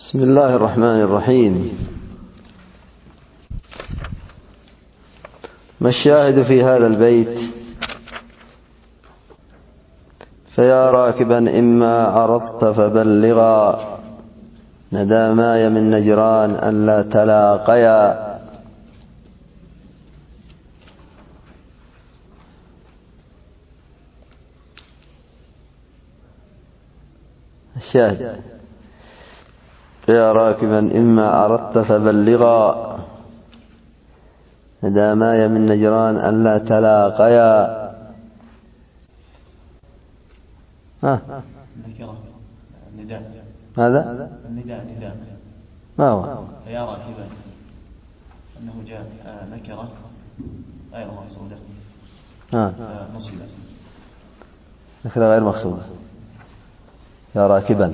بسم الله الرحمن الرحيم. ما الشاهد في هذا البيت؟ فيا راكبا إما عرضت فبلغا نداماي من نجران ألا تلاقيا. الشاهد فيا راكبا إما عرضت فبلغا نداماي من نجران ألا تلاقيا. نكرة نداء. هذا النداء ما هو؟ فيا راكبا أنه جاء نكرة غير مقصودة نصبت نكرة غير مقصودة. يا راكبا.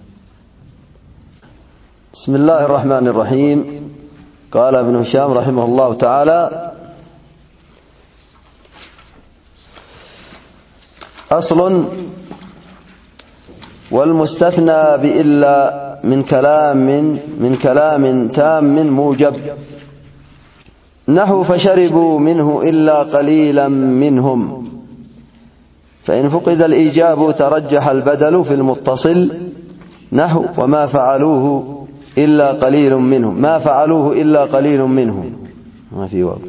بسم الله الرحمن الرحيم. قال ابن هشام رحمه الله تعالى: أصل: والمستثنى بإلا من كلام تام موجب، نحو فشربوا منه إلا قليلا منهم، فإن فقد الإيجاب ترجح البدل في المتصل، نحو وما فعلوه إلا قليل منهم، ما فعلوه إلا قليل منهم، ما في واو.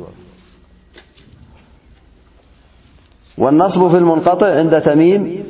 والنصب في المنقطع عند تميم،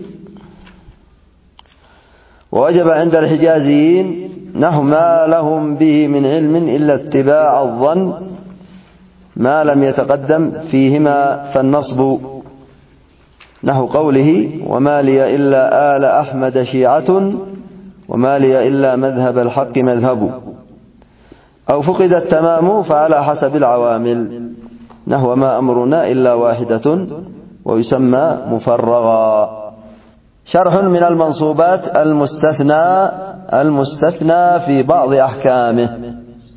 ووجب عند الحجازيين، نحو ما لهم به من علم إلا اتباع الظن ما لم يتقدم فيهما فالنصب، نحو قوله وما لي إلا آل أحمد شيعة وما لي إلا مذهب الحق مذهب. أو فقد التمام فعلى حسب العوامل، نحو ما أمرنا إلا واحدة ويسمى مفرغا. شرح من المنصوبات المستثنى في بعض أحكامه.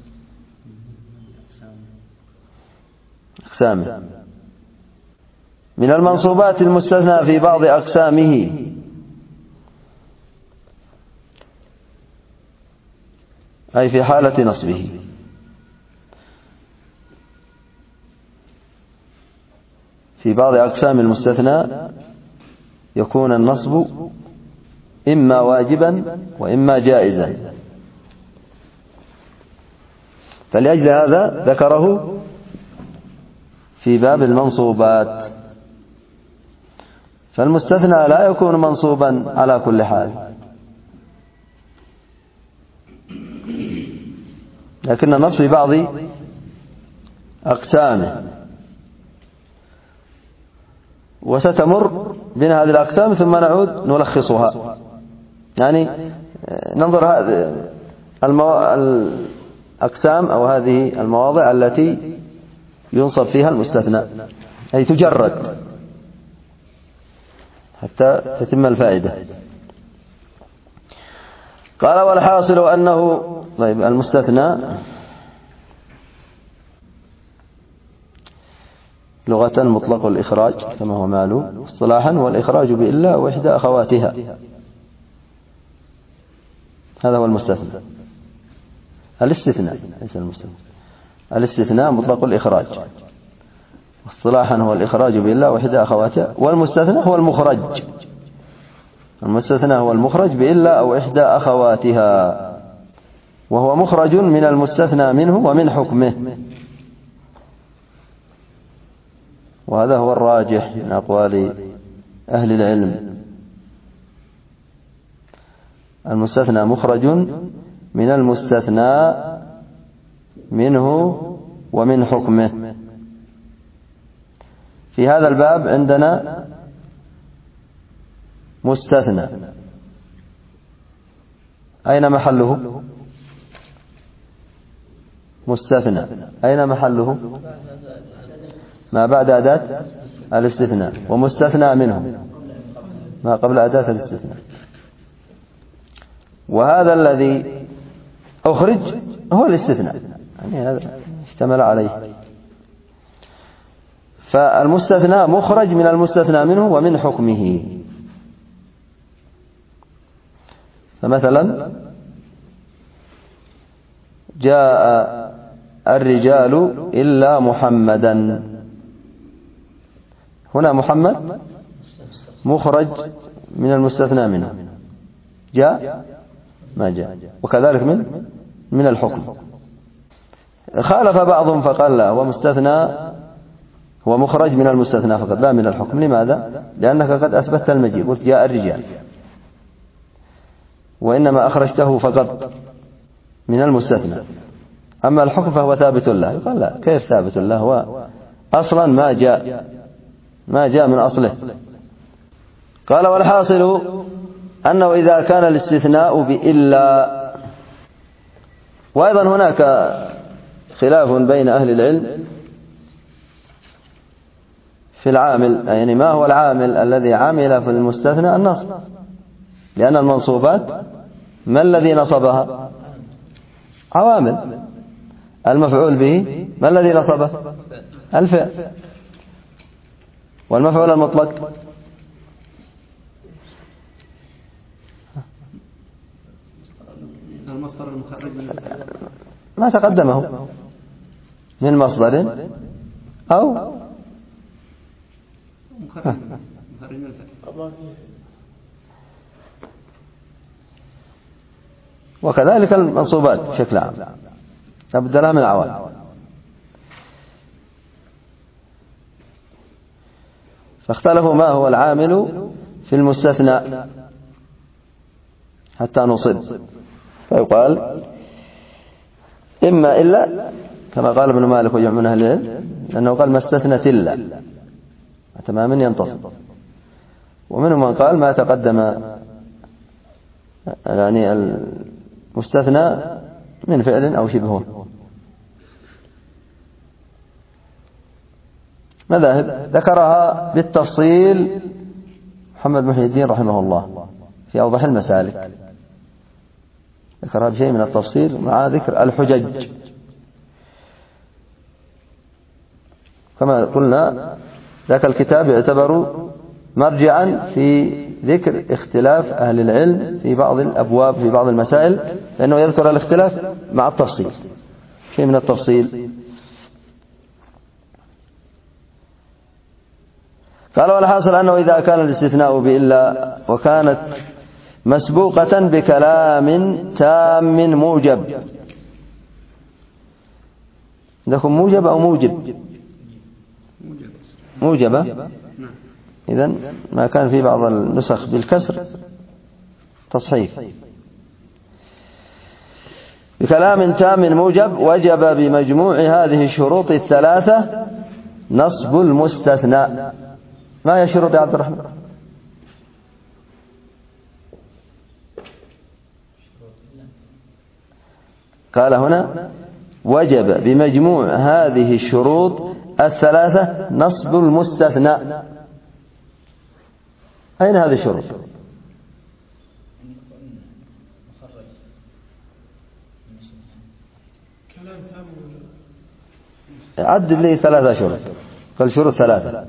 من المنصوبات المستثنى في بعض أقسامه: أي في حالة نصبه. في بعض أقسام المستثنى يكون النصب إما واجبا وإما جائزا، فلأجل هذا ذكره في باب المنصوبات. فالمستثنى لا يكون منصوبا على كل حال، لكن النصب في بعض أقسامه، وستمر بنا هذه الأقسام ثم نعود نلخصها، يعني ننظر هذه الأقسام أو هذه المواضع التي ينصب فيها المستثنى، أي تجرد حتى تتم الفائدة. قال: والحاصل أنه المستثنى لغة مطلق الإخراج كما هو معلوم، اصطلاحا والإخراج بإلا وإحدى أخواتها، هذا هو المستثنى. الاستثناء ليس المستثنى، الاستثناء مطلق الإخراج، اصطلاحا هو الإخراج بإلا وإحدى أخواتها. والمستثنى هو المخرج، المستثنى هو المخرج بإلا أو إحدى أخواتها، وهو مخرج من المستثنى منه ومن حكمه، وهذا هو الراجح من أقوال أهل العلم. المستثنى مخرج من المستثنى منه ومن حكمه. في هذا الباب عندنا مستثنى، أين محله؟ مستثنى أين محله؟ ما بعد أداة الاستثناء، ومستثنى منه ما قبل أداة الاستثناء. وهذا الذي أخرج هو الاستثناء، يعني هذا اشتمل عليه. فالمستثنى مخرج من المستثنى منه ومن حكمه. فمثلا جاء الرجال إلا محمدا. هنا محمد مخرج من المستثنى منه، جاء ما جاء، وكذلك من الحكم. خالف بعضهم فقال لا، هو مستثنى، هو مخرج من المستثنى فقط لا من الحكم. لماذا؟ لأنك قد أثبتت المجيء، قلت جاء الرجال، وإنما أخرجته فقط من المستثنى. أما الحكم فهو ثابت له. يقال لا، كيف ثابت له؟ هو أصلا ما جاء من أصله. قال والحاصل أنه إذا كان الاستثناء بإلا. وأيضا هناك خلاف بين أهل العلم في العامل، يعني ما هو العامل الذي عمل في المستثنى؟ النصب، لأن المنصوبات ما الذي نصبها؟ عوامل. المفعول به ما الذي نصبه؟ الفعل. والمفعول المطلق المصدر المخرج ما تقدمه من مصدر أو مخرج وكذلك المنصوبات بشكل عام لابد لها من عوامل. فاختلفوا ما هو العامل في المستثنى حتى نصب. فيقال إما إلا كما قال ابن مالك وجمع من أهل العلم، لأنه قال ما استثنت إلا تماما ينتصب. ومنهم من قال ما تقدم، يعني المستثنى من فعل أو شبهه. مذاهب ذكرها بالتفصيل محمد محي الدين رحمه الله في أوضح المسالك، ذكرها بشيء من التفصيل مع ذكر الحجج. كما قلنا ذاك الكتاب يعتبر مرجعا في ذكر اختلاف أهل العلم في بعض الأبواب في بعض المسائل، لأنه يذكر الاختلاف مع التفصيل، شيء من التفصيل. قال والحاصل أنه إذا كان الاستثناء بإلا وكانت مسبوقة بكلام تام موجب. عندكم موجب أو موجب؟ موجبة. إذن ما كان في بعض النسخ بالكسر تصحيف. بكلام تام موجب وجب بمجموع هذه الشروط الثلاثة نصب المستثنى. ما هي شروط يا عبد الرحمن؟ قال هنا وجب بمجموع هذه الشروط الثلاثة نصب المستثنى. أين هذه الشروط؟ عدد لي ثلاثة شروط. قال شروط ثلاثة.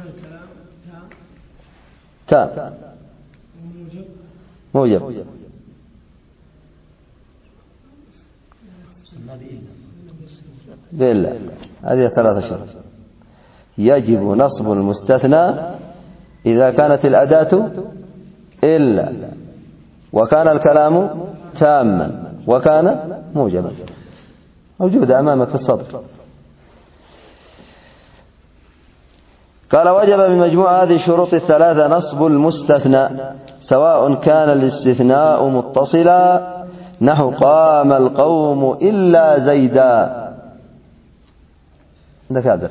تام موجب بإلا. هذه ثلاثة شروط. يجب نصب المستثنى إذا كانت الأداة إلا، وكان الكلام تاما، وكان موجبا. موجودة أمامك في السطر. قال وجب بمجموع هذه الشروط الثلاثة نصب المستثنى سواء كان الاستثناء متصلا نحو قام القوم إلا زيدا. عندك هذا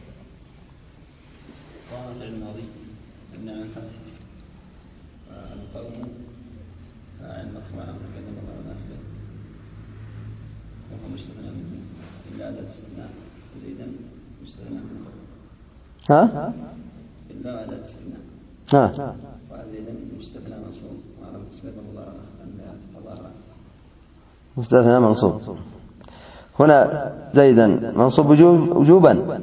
ها؟ ها؟ مستثنى منصوب. هنا زيدا منصوب وجوبا.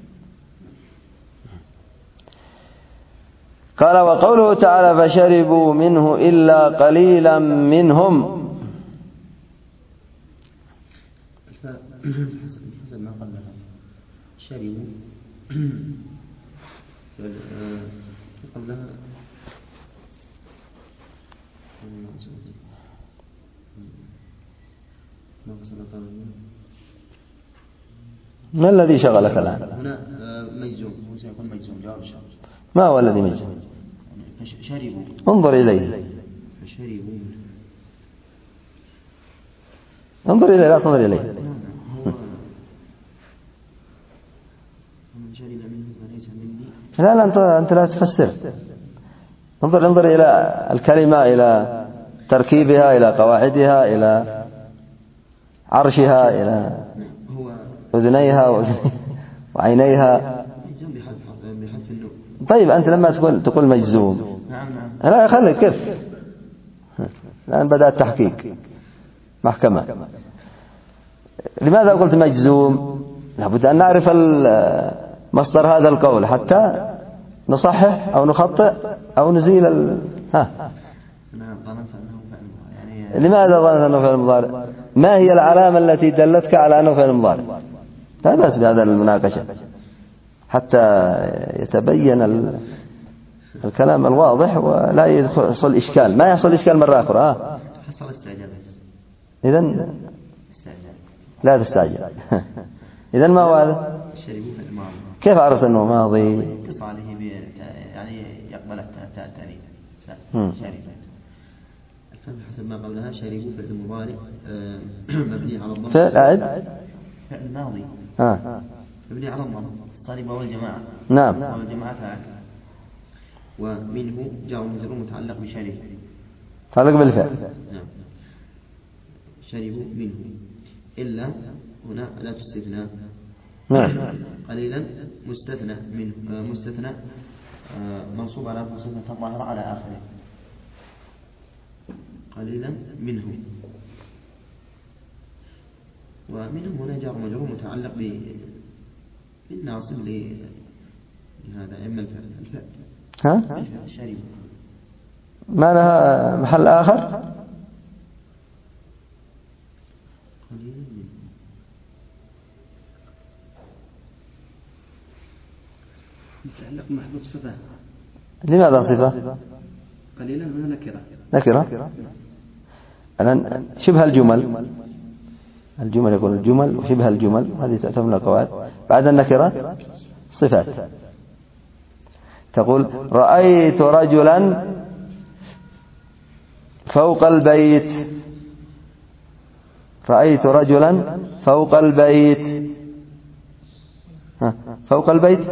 قال وقوله تعالى فشربوا منه إلا قليلا منهم. حسب ما قبلها شربوا قبلها ما الذي شغلك الآن؟ هنا مجزوم، هو سيكون مجزوم جواب الشرط. ما هو الذي مجزوم؟ شربوا. انظر إليه. فشربوا. انظر إليه لا تنظر إليه. هو من شرب منه فليس مني. لا أنت لا تفسر. انظر إلى الكلمة، إلى تركيبها، إلى قواعدها، إلى عرشها، إلى أذنيها وعينيها. طيب أنت لما تقول مجزوم، لا خليك كيف الآن بدأ التحقيق محكمة. لماذا قلت مجزوم؟ لابد أن نعرف مصدر هذا القول حتى نصحح أو نخطئ أو نزيل لماذا ظننت أنه فعل مضارع؟ ما هي العلامة التي دلتك على أنه فعل مضارع؟ لا بأس بهذا المناقشة حتى يتبين الكلام الواضح ولا يحصل إشكال. ما يحصل إشكال مرة أخرى. حصل استعجال. إذن لا تستعجل. إذن ما هو هذا؟ كيف عرفت أنه ماضي؟ يعني يقبل التأنيث. حسب ما قبلها شربوا فعل مضارع مبني على الضم. فعل ماضي. مبني على الضم. صارب والجماعة. نعم. والجماعة فاعل. ومنه جاء مجرور متعلق بشرب. متعلق بالفعل. نعم. شربوا منه إلا هنا لا تستثنى. نعم. قليلا مستثنى منه مستثنى منصوب على صفة الظاهرة على آخره. قليلا منه ومنه هنا جار مجرور متعلق بالناصب لهذا إما الفعل. شريف ما لها محل آخر؟ قليلا منه متعلق محذوف صفة. لماذا صفة؟ قليلا هنا نكرة. الآن شبه الجمل يقول الجمل وشبه الجمل هذه تعتبر من القواعد. بعد النكرة صفات. تقول رأيت رجلا فوق البيت. رأيت رجلا فوق البيت. فوق البيت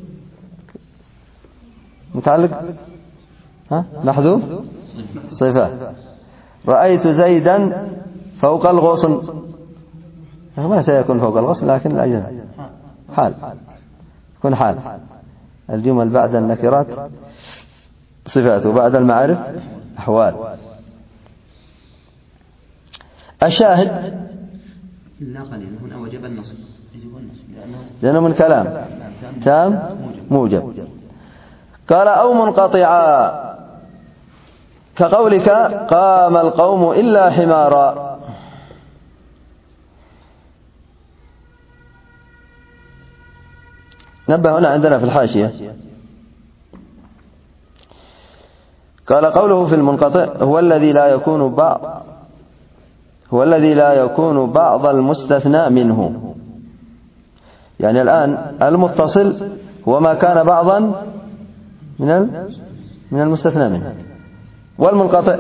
متعلق محذوف صفة. رأيت زيدا فوق الغصن. ما سيكون فوق الغصن لكن الأجل حال يكون حال. الجمل بعد النكرات صفات وبعد المعارف أحوال. الشاهد لا قليل هنا وجب النصب لأنه من كلام تام موجب. قال أو منقطعا كقولك قام القوم إلا حمارا. نبه هنا عندنا في الحاشية قال قوله في المنقطع هو الذي لا يكون بعض المستثنى منه. يعني الآن المتصل هو ما كان بعضا من المستثنى منه، والمنقطع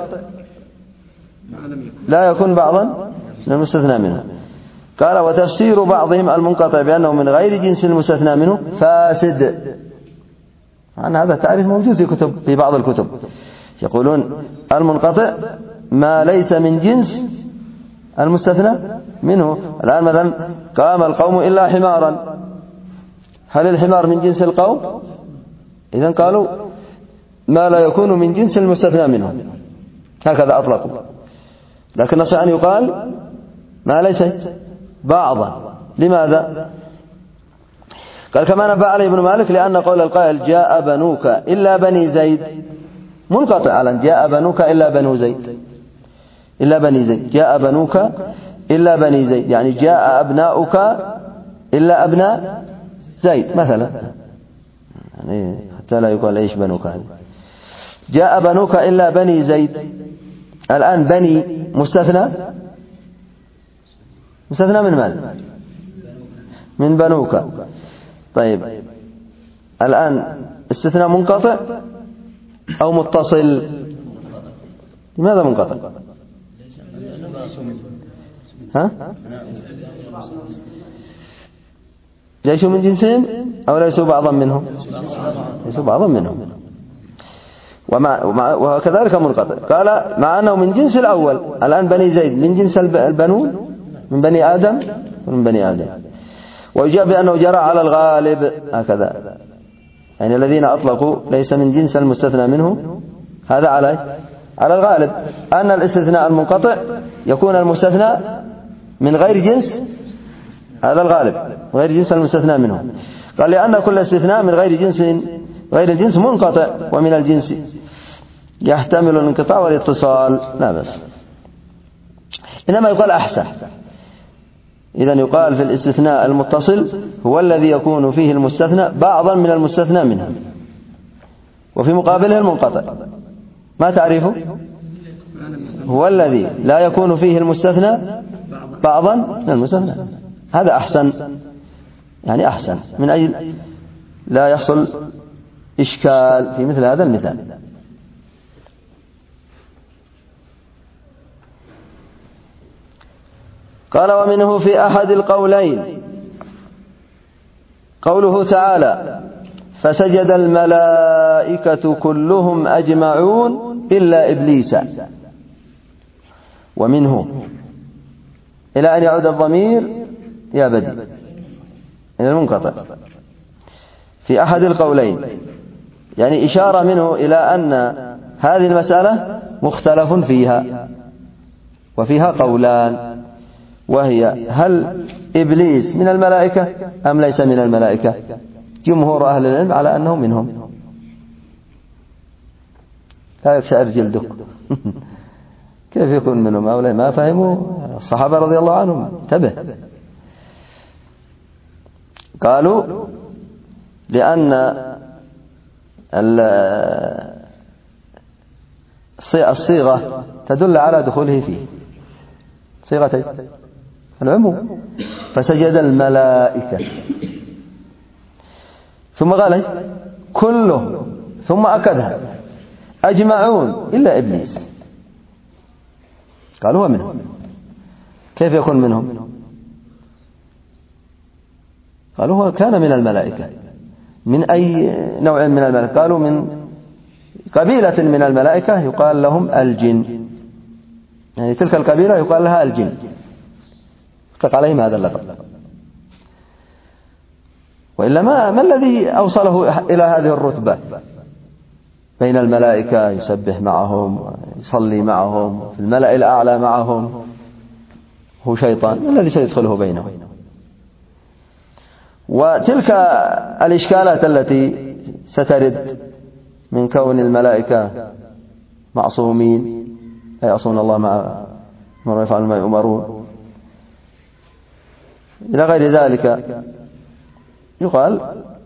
لا يكون بعضا من المستثنى منه. قال وتفسير بعضهم المنقطع بأنه من غير جنس المستثنى منه فاسد. هذا تعريف موجود في بعض الكتب. يقولون المنقطع ما ليس من جنس المستثنى منه. الآن مثلا قام القوم إلا حمارا. هل الحمار من جنس القوم؟ إذن قالوا ما لا يكون من جنس المستثنى منه، هكذا أطلقوا. لكن نصح أن يقال ما ليس بعضا. لماذا؟ قال كما نبه عليه ابن مالك لأن قول القائل جاء بنوك إلا بني زيد منقطع على جاء بنوك إلا بنو زيد إلا بني زيد. جاء بنوك إلا بني زيد، يعني جاء أبناؤك إلا أبناء زيد مثلا، يعني حتى لا يقال إيش بنوك هذه. جاء بنوك إلا بني زيد. الآن بني مستثنى من ماذا؟ من بنوك. طيب الآن استثناء منقطع أو متصل؟ لماذا منقطع؟ ها؟ ليسوا من جنسهم أو ليسوا بعضا منهم؟ ليسوا بعضا منهم. وكذلك منقطع. قال مع أنه من جنس الأول. الآن بني زيد من جنس البنون، من بني آدم ومن بني آدم. ويجاب بأنه جرى على الغالب هكذا، يعني الذين أطلقوا ليس من جنس المستثنى منه، هذا على الغالب أن الاستثناء المنقطع يكون المستثنى من غير جنس، هذا الغالب غير جنس المستثنى منه. قال لأن كل استثناء من غير الجنس منقطع، ومن الجنس يحتمل الانقطاع والاتصال، لا بس. إنما يقال أحسن. إذن يقال في الاستثناء المتصل هو الذي يكون فيه المستثنى بعضا من المستثنى منه، وفي مقابله المنقطع. ما تعرفه؟ هو الذي لا يكون فيه المستثنى بعضا من المستثنى. هذا أحسن، يعني أحسن من أجل لا يحصل إشكال في مثل هذا المثال. قال ومنه في أحد القولين قوله تعالى فسجد الملائكة كلهم أجمعون إلا إبليس. ومنه إلى أن يعود الضمير يا بدي إلى المنقطع في أحد القولين، يعني إشارة منه إلى أن هذه المسألة مختلف فيها، وفيها قولان، وهي هل إبليس من الملائكة أم ليس من الملائكة؟ جمهور أهل العلم على أنه منهم. لا يكشعر جلدك. كيف يكون منهم؟ هؤلاء ما فهموا الصحابة رضي الله عنهم. انتبه. قالوا لأن الصيغة تدل على دخوله فيه، صيغتين العموم، فسجد الملائكة ثم قال كله ثم أكدها أجمعون إلا إبليس. قالوا هو منهم. كيف يكون منهم؟ قالوا هو كان من الملائكة. من أي نوع من الملائكة؟ قالوا من قبيلة من الملائكة يقال لهم الجن، يعني تلك القبيلة يقال لها الجن، يطلق عليهم هذا اللقب. وإلا ما الذي أوصله إلى هذه الرتبة بين الملائكة، يسبح معهم يصلي معهم في الملأ الأعلى معهم؟ هو شيطان، ما الذي سيدخله بينهم؟ وتلك الإشكالات التي سترد من كون الملائكة معصومين لا يعصون الله مع ما يفعل ما يؤمرون إلى غير ذلك، يقال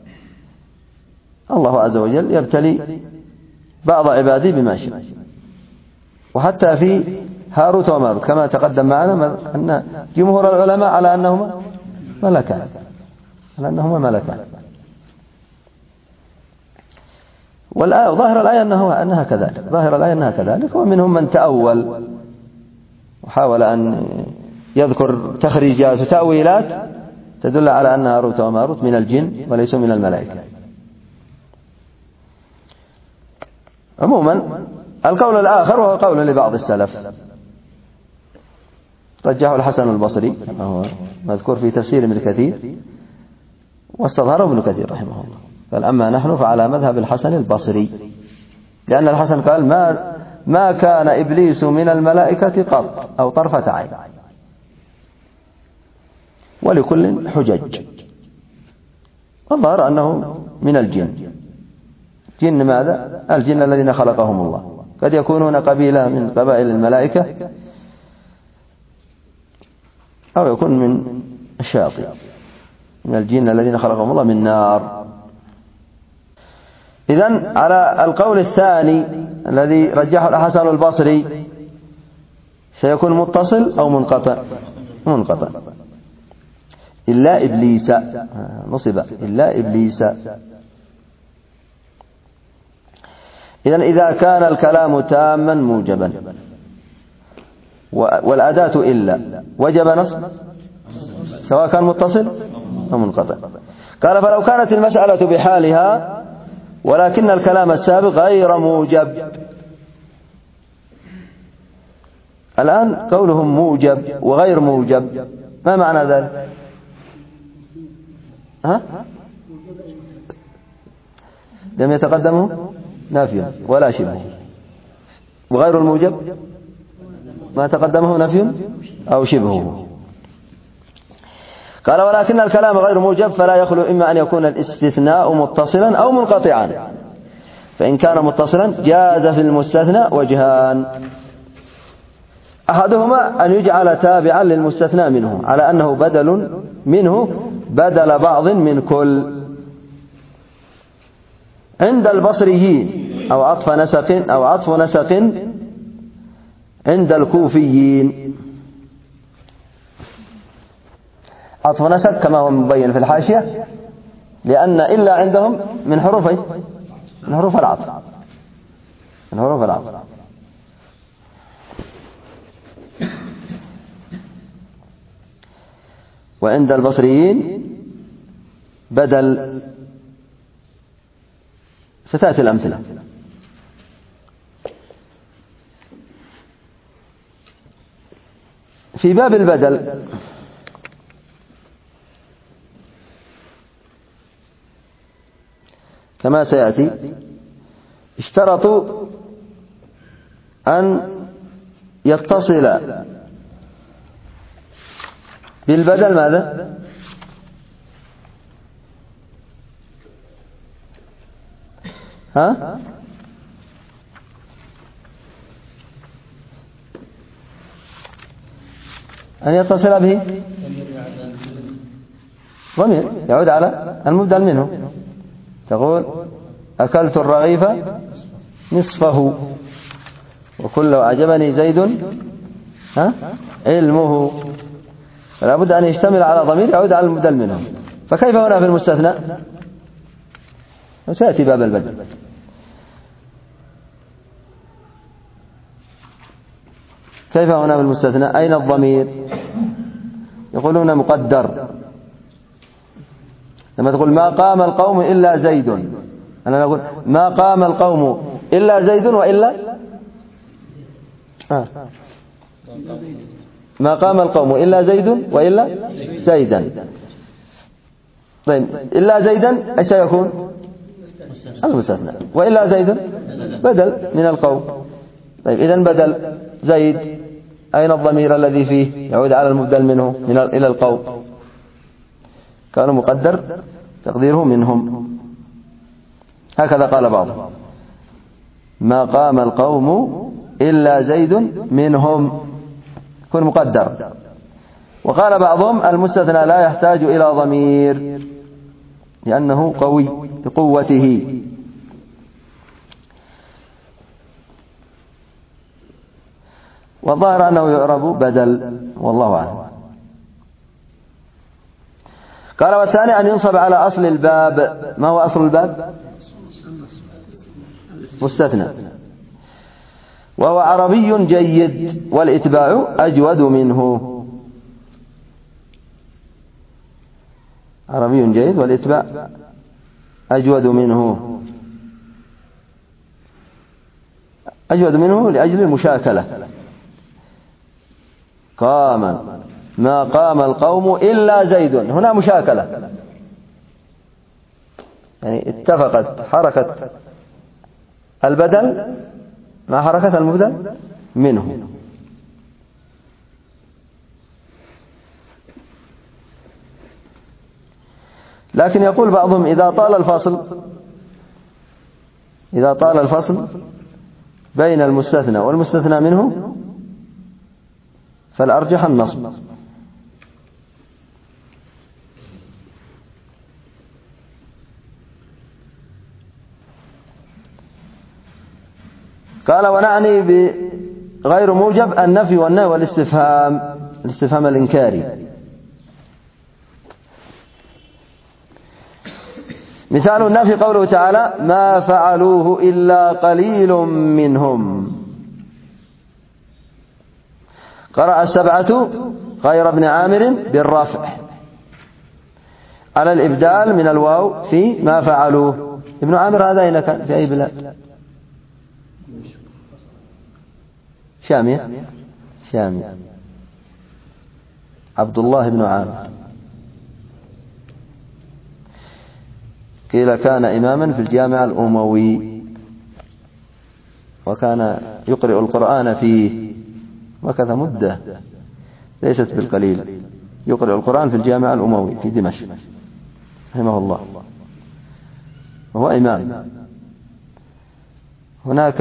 الله عز وجل يبتلي بعض عباده بما شاء. وحتى في هاروت وماروت كما تقدم معنا أن جمهور العلماء على أنهما ملكان، وظاهر الآية أنها كذلك. ومنهم من تأول وحاول أن يذكر تخريجات وتأويلات تدل على أن هاروت وماروت من الجن وليسوا من الملائكة. عموما القول الآخر وهو قول لبعض السلف رجحه الحسن البصري، وهو مذكور في تفسير ابن كثير واستظهره ابن كثير رحمه الله. قال أما نحن فعلى مذهب الحسن البصري، لأن الحسن قال ما كان إبليس من الملائكة قط أو طرفة عين، ولكل حجج. والظاهر أنه من الجن. جن ماذا؟ الجن الذين خلقهم الله. قد يكونون قبيلة من قبائل الملائكة أو يكون من الشياطين، من الجن الذين خلقهم الله من نار. إذن على القول الثاني الذي رجحه الحسن البصري سيكون متصل أو منقطع؟ منقطع. إلا إبليس نصب إلا إبليس. إذن إذا كان الكلام تاما موجبا والأداة إلا وجب نصب سواء كان متصل أو منقطع. قال فلو كانت المسألة بحالها ولكن الكلام السابق غير موجب. الآن قولهم موجب وغير موجب ما معنى ذلك؟ لم يتقدمه نفي ولا شبه، وغير الموجب ما تقدمه نفي أو شبهه. قال ولكن الكلام غير موجب فلا يخلو إما أن يكون الاستثناء متصلا أو منقطعا، فإن كان متصلا جاز في المستثنى وجهان: أحدهما أن يجعل تابعا للمستثنى منه على أنه بدل منه بدل بعض من كل عند البصريين، أو عطف نسق عند الكوفيين. عطف نسق كما هو مبين في الحاشية، لأن إلا عندهم من حروف العطف، من حروف العطف. وعند البصريين بدل. ستأتي الأمثلة. في باب البدل كما سيأتي اشترطوا أن يتصل بالبدل ماذا؟ أن يتصل به ضمير يعود على المبدل منه. تقول أكلت الرغيف نصفه وكله أعجبني زيد علمه، فلا بد أن يشتمل على ضمير يعود على المبدل منه. فكيف هنا في المستثنى؟ سيأتي باب البدل. كيف هنا بالمستثنى؟ أين الضمير؟ يقولون مقدر. لما تقول ما قام القوم إلا زيد، أنا نقول ما قام القوم إلا زيد وإلا ما قام القوم إلا زيد وإلا زيدا. طيب إلا زيدا أيش يكون؟ المستثنى. وإلا زيد بدل من القوم. طيب إذن بدل زيد أين الضمير الذي فيه؟ يعود على المبدل منه إلى القوم. كانوا مقدر تقديره منهم. هكذا قال بعضهم ما قام القوم إلا زيد منهم، يكون مقدر. وقال بعضهم المستثنى لا يحتاج إلى ضمير لأنه قوي بقوته. والظاهر أنه يعرب بدل، والله أعلم. قال والثاني أن ينصب على أصل الباب. ما هو أصل الباب؟ مستثنى. وهو عربي جيد والإتباع أجود منه. عربي جيد والإتباع أجود منه. أجود منه لأجل المشاكلة. ما قام القوم إلا زيد، هنا مشاكلة، يعني اتفقت حركة البدل مع حركة المبدل منه. لكن يقول بعضهم إذا طال الفصل بين المستثنى والمستثنى منه فالأرجح النصب. قال ونعني بغير موجب النفي والنهي والاستفهام الإنكاري. مثال النفي قوله تعالى ما فعلوه إلا قليل منهم. قرأ السبعة غير ابن عامر بالرفع على الإبدال من الواو في ما فعلوه. ابن عامر هذا أين كان؟ في أي بلاد؟ شامية. عبد الله بن عامر قيل كان إماما في الجامع الأموي وكان يقرئ القرآن فيه، مكث مدة ليست بالقليل يقرئ القرآن في الجامع الأموي في دمشق رحمه الله، وهو إمام. هناك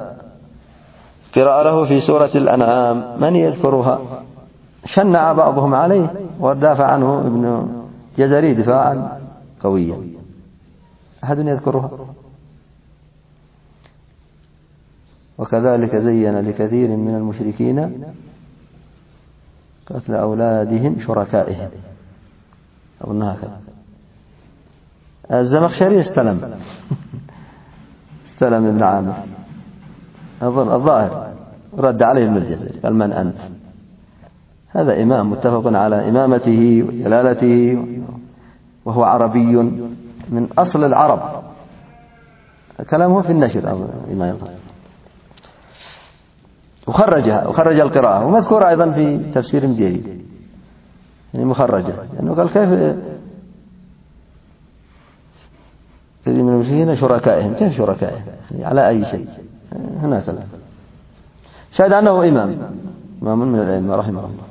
قراءة له في سورة الأنعام من يذكرها؟ شنع بعضهم عليه ودافع عنه ابن جزري دفاعا قويا. أحد يذكرها؟ وكذلك زين لكثير من المشركين قتل أولادهم شركائهم، أظنها كذا. الزمخشري استلم ابن عامر أظن الظاهر، رد عليه المرجزي قال من أنت؟ هذا إمام متفق على إمامته وجلالته، وهو عربي من أصل العرب، كلامه في النشر ما يظهر. وخرج القراءة، ومذكورة أيضا في تفسير جديد يعني مخرجة، لأنه قال كيف من المشركين شركائهم، كيف شركائهم يعني على أي شيء؟ هناك لا شاهد أنه إمام من الأئمة رحمه الله.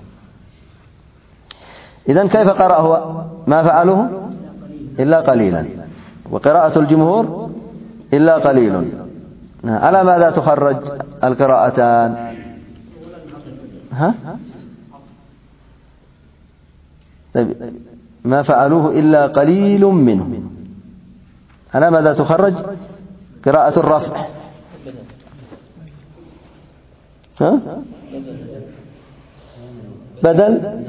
إذن كيف قرأ هو؟ ما فعلوه إلا قليلا، وقراءة الجمهور إلا قليل. على ماذا تخرج القراءتان؟ طيب ما فعلوه إلا قليل منهم، على ماذا تخرج قراءة الرفع؟ بدل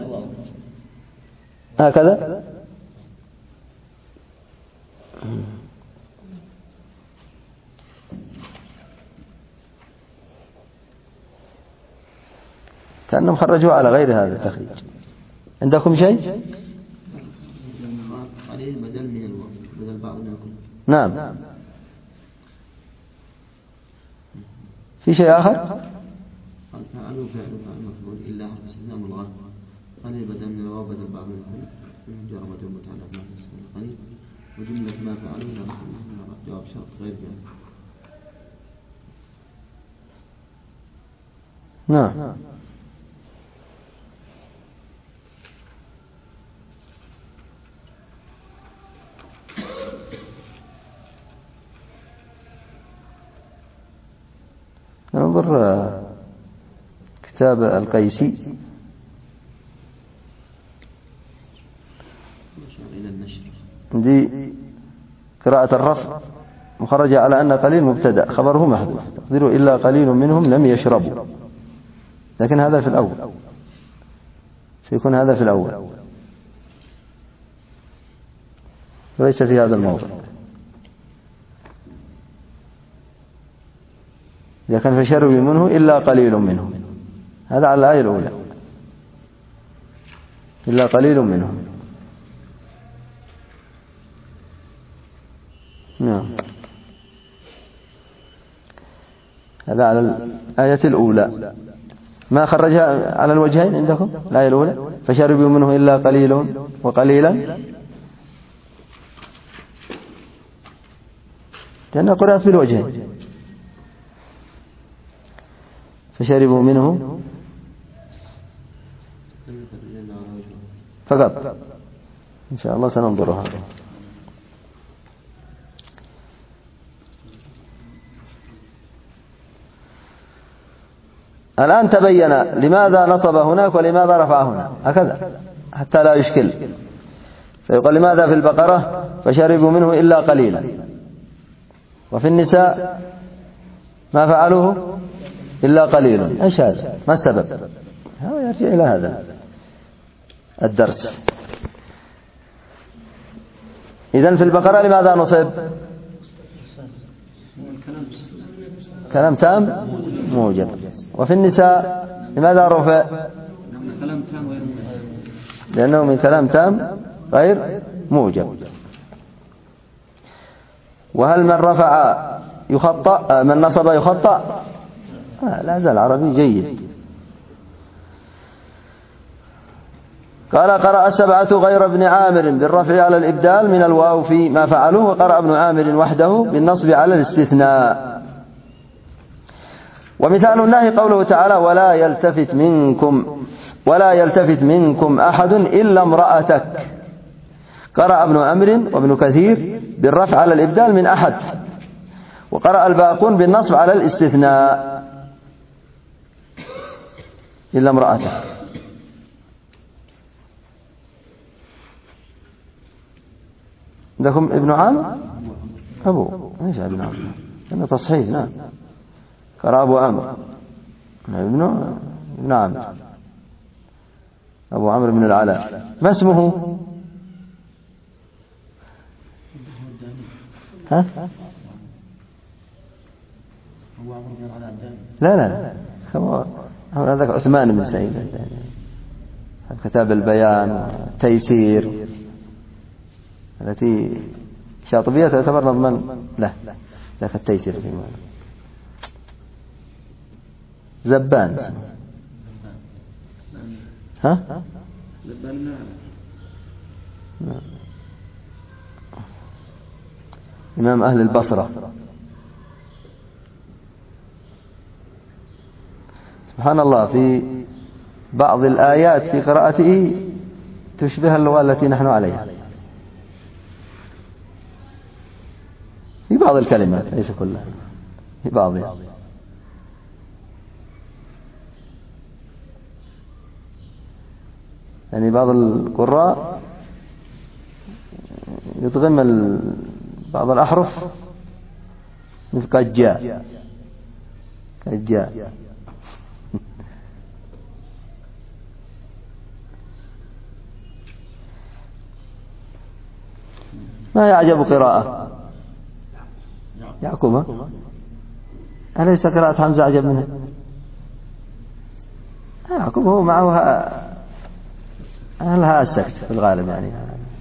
هكذا. كأنهم خرجوا على غير هذا التخريج. عندكم شيء؟ بدل من الواو، بدل بعضنا كله. نعم. في شيء آخر؟ قال فعلوا فعل مفعول إلا حرف استثناء ملغى. قال بدل من الواو بدل بعضنا كله من جار مجرور متعلق ما في اسم القليل، وجملة ما فعلوا جواب شرط غير جازم. نعم. ننظر كتاب القيسي دي قراءة الرفع مخرجة على أن قليل مبتدأ خبره محذوف تقديره إلا قليل منهم لم يشربوا، لكن هذا في الأول، سيكون هذا في الأول وليس في هذا الموضع. إذا كان فشربوا منه إلا قليل منهم، هذا على الآية الأولى إلا قليل منهم. نعم، هذا على الآية الأولى. ما خرجها على الوجهين عندكم؟ الآية الأولى فشربوا منه إلا قليل وقليلا، لأنها قرأت بالوجهين. فشربوا منه فقط، إن شاء الله سننظرها. الآن تبين لماذا نصب هناك ولماذا رفع هنا، هكذا حتى لا يشكل. فيقول لماذا في البقرة فشربوا منه إلا قليلا، وفي النساء ما فعلوه إلا قليل. إيش هذا؟ ما السبب؟ يرجع إلى هذا الدرس. إذن في البقرة لماذا نصب؟ كلام تام موجب. وفي النساء لماذا رفع؟ لأنه من كلام تام غير موجب. وهل من رفع يخطأ؟ من نصب يخطأ؟ لا زال عربي جيد. قال قرأ السبعة غير ابن عامر بالرفع على الإبدال من الواو في ما فعلوه، وقرأ ابن عامر وحده بالنصب على الاستثناء. ومثال النهي قوله تعالى ولا يلتفت منكم أحد إلا امرأتك. قرأ ابن عمرو وابن كثير بالرفع على الإبدال من أحد، وقرأ الباقون بالنصب على الاستثناء إلا امرأتك. عندكم ابن عامر ايش ابن عامر؟ لأنه تصحيح. نعم قرأ أبو عمرو ابن عامر أبو عمرو بن العلاء. ما اسمه؟ ها؟ لا هذاك عثمان بن سعيد كتاب البيان والتيسير التي شاطبية تعتبر نظما له، لكن التيسير في زبان اسمه. ها؟ إمام أهل البصرة. سبحان الله، في بعض الآيات في قراءته تشبه اللغة التي نحن عليها في بعض الكلمات، ليس كلها، في بعضها. يعني بعض القراء يضغم بعض الأحرف مثل كجاء ما يعجب قراءة يعقوب؟ أليس قراءة حمزة أعجب منها؟ يعقوب هو معه لها السكت في الغالب، يعني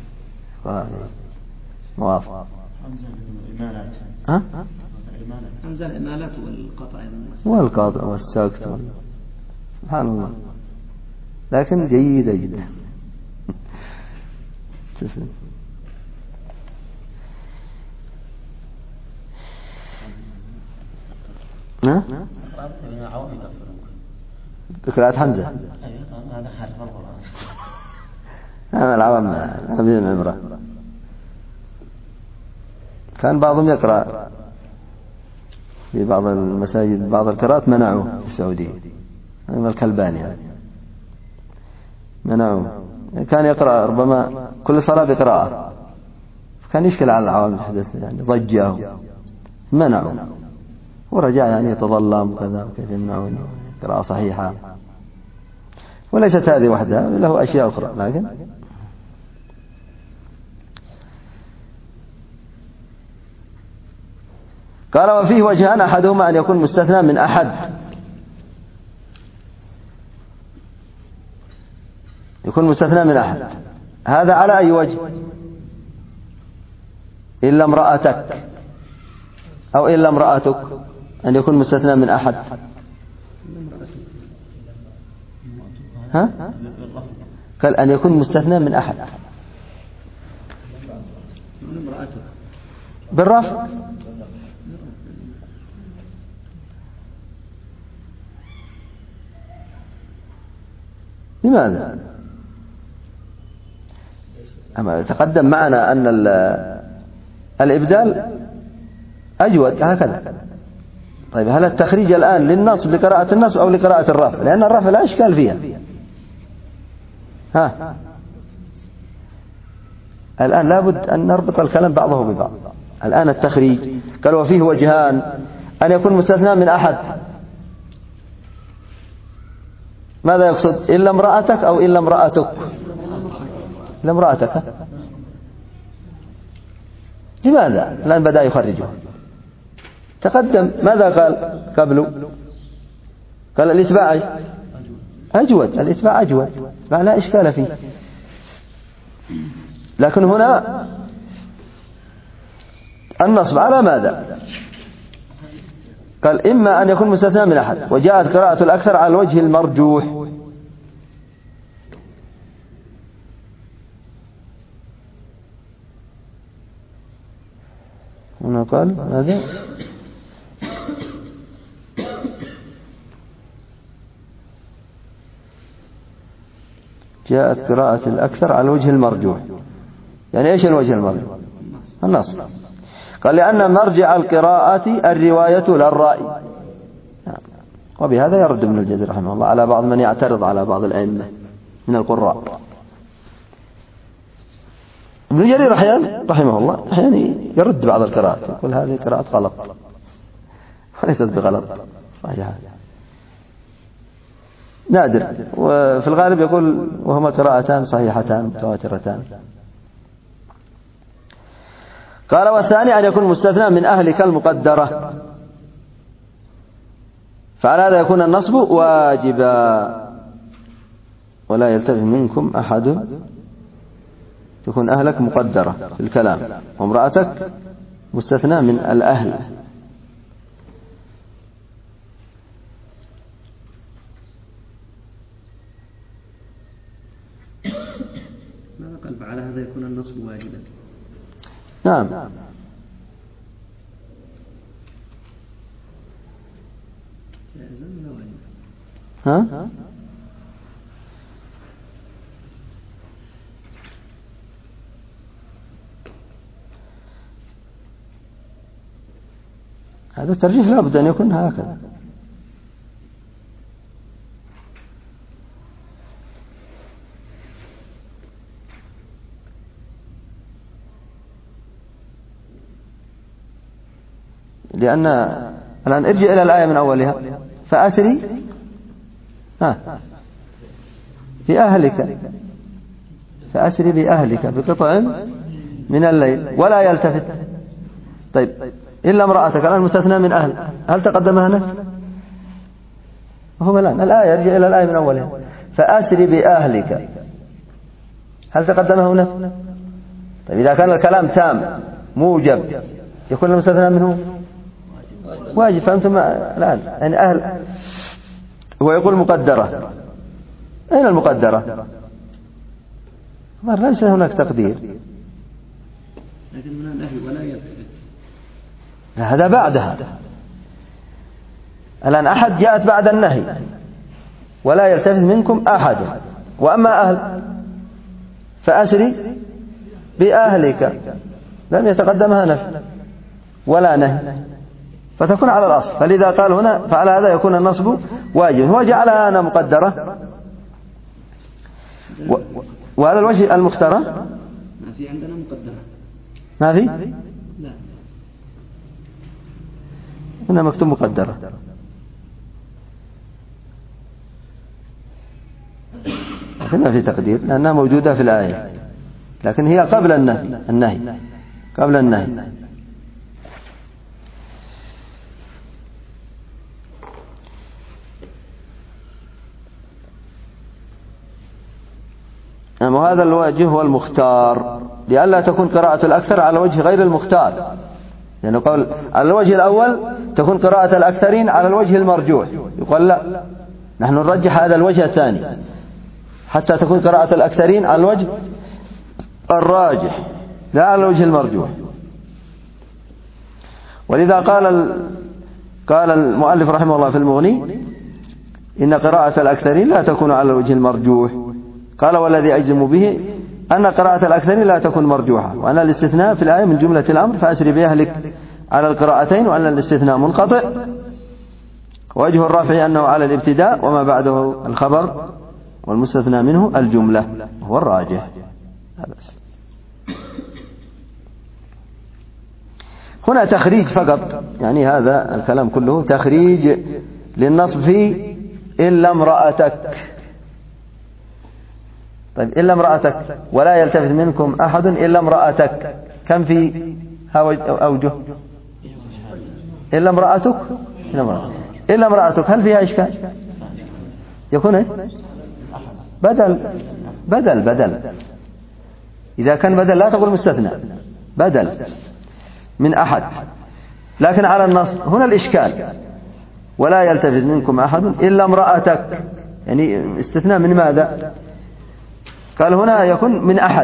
موافق. حمزة الإمالات والقطع والسكت سبحان الله، لكن جيدة جدا. بقراءة حمزة هذا حرف العوام عبد عمره. كان بعضهم يقرأ في بعض المساجد، بعض القراءات منعوه في السعودية، هذا الكلباني منعوه. كان يقرأ ربما كل صلاة بقراءة، كان يشكل على العوام الحدث، يعني ضجه منعوا، ورجع يعني يتظلم وكذا، وكيف يمنعون قراءة صحيحة. وليست هذه وحدها، له أشياء أخرى. لكن قال وفيه وجهان، أحدهما أن يكون مستثنى من أحد، يكون مستثنى من أحد. هذا على أي وجه؟ إلا امرأتك أو إلا امرأتك، أن يكون مستثنى من أحد. ها؟ قال أن يكون مستثنى من أحد بالرفع. لماذا؟ أما تقدم معنا أن الإبدال أجود هكذا. طيب هل التخريج الآن للنصب لقراءة النصب أو لقراءة الرفع؟ لأن الرفع لا إشكال فيها. ها الآن لابد أن نربط الكلام بعضه ببعض. الآن التخريج قال وفيه وجهان، أن يكون مستثنى من أحد، ماذا يقصد؟ إلا امرأتك أو إلا امرأتك؟ إلا امرأتك. لماذا؟ الآن بدأ يخرجه. تقدم ماذا قال قبله؟ قال الإتباع أجود، الإتباع أجود، ما لا إشكال فيه. لكن هنا النصب على ماذا؟ قال إما أن يكون مستثنى من أحد، وجاءت قراءة الأكثر على الوجه المرجوح. هنا قال ماذا؟ جاءت قراءة الأكثر على الوجه المرجوح. يعني إيش الوجه المرجوح؟ النصب. قال لأن مرجع القراءة الرواية للرأي. وبهذا يرد ابن الجزري رحمه الله على بعض من يعترض على بعض الأئمة من القراء. ابن جرير رحمه الله أحيانا يرد بعض القراءات، يقول هذه قراءة غلط، وليست بغلط، صحيحة، نادر، وفي الغالب يقول وهما قراءتان صحيحتان متواترتان. قال والثاني أن يكون مستثنى من أهلك المقدرة، فعلى هذا يكون النصب واجبا. ولا يلتفت منكم أحد، تكون أهلك مقدرة في الكلام، وامرأتك مستثنى من الأهل. ماذا قال؟ فعلى هذا يكون النصب واجبا. نعم. ها؟ هذا الترجيح لا بد أن يكون هكذا. لأن الآن ارجع إلى الآية من أولها، فأسري بأهلك، فأسري بأهلك بقطع من الليل ولا يلتفت. طيب إلا امرأتك الآن مستثنى من أهل، هل تقدم هنا؟ هو الآن الآية، ارجع إلى الآية من أولها، فأسري بأهلك، هل تقدم هنا؟ طيب إذا كان الكلام تام موجب يكون المستثنى منه واجب. فهمتم الآن؟ يعني أهل، هو يقول مقدرة، أين المقدرة؟ ليس هناك تقدير، لكن من النهي ولا يلتفت، هذا بعدها. الآن أحد جاءت بعد النهي، ولا يلتفت منكم أحد. وأما أهل فأسري بأهلك، لم يتقدمها نفي ولا نهي، فتكون على الأصل. فلذا قال هنا فعلى هذا يكون النصب واجب. هو جعلها هنا مقدرة، وهذا الوجه المختار. ما في عندنا مقدرة، ما في؟ لا، هنا مكتوب مقدرة. هنا في تقدير لأنها موجودة في الآية، لكن هي قبل النهي قبل النهي. وهذا الوجه هو المختار، لئلا تكون قراءة الأكثر على وجه غير المختار، لأنه قال على الوجه الأول تكون قراءة الأكثرين على الوجه المرجوح، يقول لا، نحن نرجح هذا الوجه الثاني حتى تكون قراءة الأكثرين على الوجه الراجح لا على الوجه المرجوح. ولذا قال المؤلف رحمه الله في المغني إن قراءة الأكثرين لا تكون على الوجه المرجوح. قال والذي أجزم به أن قراءة الأكثرين لا تكون مرجوحة، وأن الاستثناء في الآية من جملة الأمر فأسر بأهلك على القراءتين، وأن الاستثناء منقطع. وجه الرفع أنه على الابتداء وما بعده الخبر، والمستثنى منه الجملة هو الراجح. هنا تخريج فقط، يعني هذا الكلام كله تخريج للنصب في إلا امرأتك. طيب إلا امرأتك ولا يلتفت منكم أحد إلا امرأتك، كم في أوجه؟ إلا امرأتك إلا امرأتك هل فيها إشكال؟ يكون إيه؟ بدل إذا كان بدل لا تقول مستثنى، بدل من أحد، لكن على النصب هنا الإشكال ولا يلتفت منكم أحد إلا امرأتك، يعني استثناء من ماذا؟ قال هنا يكون من أحد،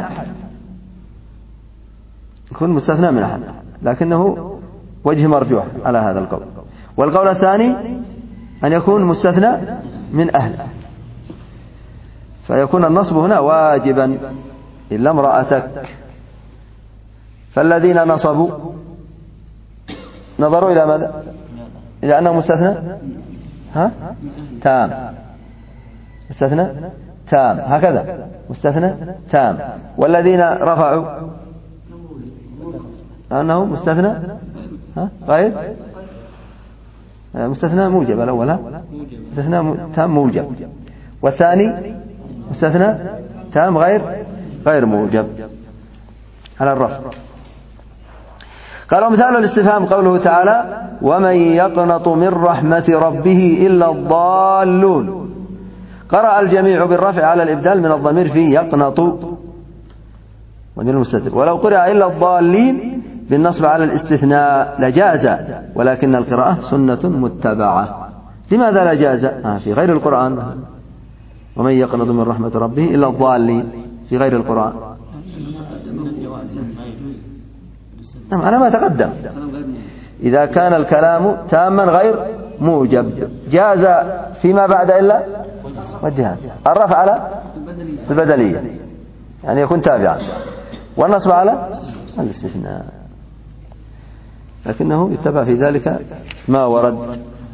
يكون مستثنى من أحد، لكنه وجه مرجوح على هذا القول. والقول الثاني أن يكون مستثنى من أهل، فيكون النصب هنا واجبا إلا امرأتك. فالذين نصبوا نظروا إلى ماذا؟ إلى أنه مستثنى تام، مستثنى تام، هكذا مستثنى تام. والذين رفعوا أنه مستثنى غير مستثنى موجب، الأول مستثنى تام موجب، والثاني مستثنى تام غير موجب على الرفع. قال ومثال الاستفهام قوله تعالى ومن يقنط من رحمة ربه إلا الضالون. قرأ الجميع بالرفع على الإبدال من الضمير في يقنط ومن المستتر، ولو قرأ إلا الضالين بالنصب على الاستثناء لجاز، ولكن القراءة سنة متبعة. لماذا لا جاز؟ في غير القرآن ومن يقنط من رحمة ربه إلا الضالين في غير القرآن. نعم على ما تقدم، إذا كان الكلام تاما غير موجب جاز فيما بعد إلا والجهاد. الرفع على البدلية يعني يكون تابعا، والنصب على الاستثناء، لكنه يتبع في ذلك ما ورد